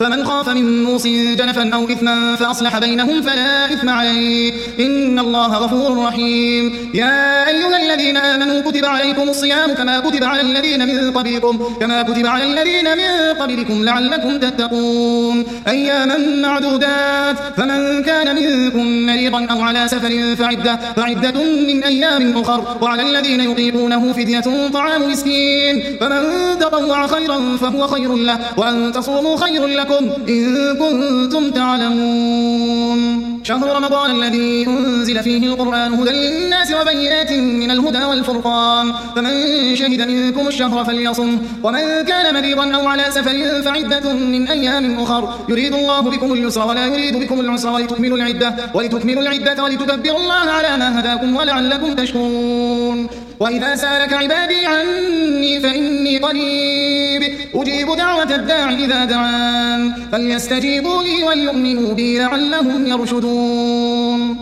فمن خاف من موص جنفا أو إثما فأصلح بينهم فلا إثم عليه إن الله غفور رحيم. يا أيها الذين آمنوا كتب عليكم الصيام كما كتب على الذين من قبلكم لعلكم تتقون أياما معدودات فمن كان منكم مريضا أو على سفر فعدة من أيام أخر وعلى الذين يطيقونه فدية طعام مسكين فمن تطوع خيرا فهو خير له وأن تصوموا خير لكم إن كنتم تعلمون. شهر رمضان الذي أنزل فيه القرآن هدى للناس وبينات من الهدى والفرقان فمن شهد منكم الشهر فليصم ومن كان مريضا أو على سفر فعدة من أيام أخر يريد الله بكم اليسر ولا يريد بكم العسر ولتكملوا العدة ولتكبروا الله على ما هداكم ولعلكم تشكرون. وإذا سألك عبادي عني فإني قريب أجيب دعوة الداعي إذا دعان فليستجيبوا لي وليؤمنوا بي لعلهم يرشدون.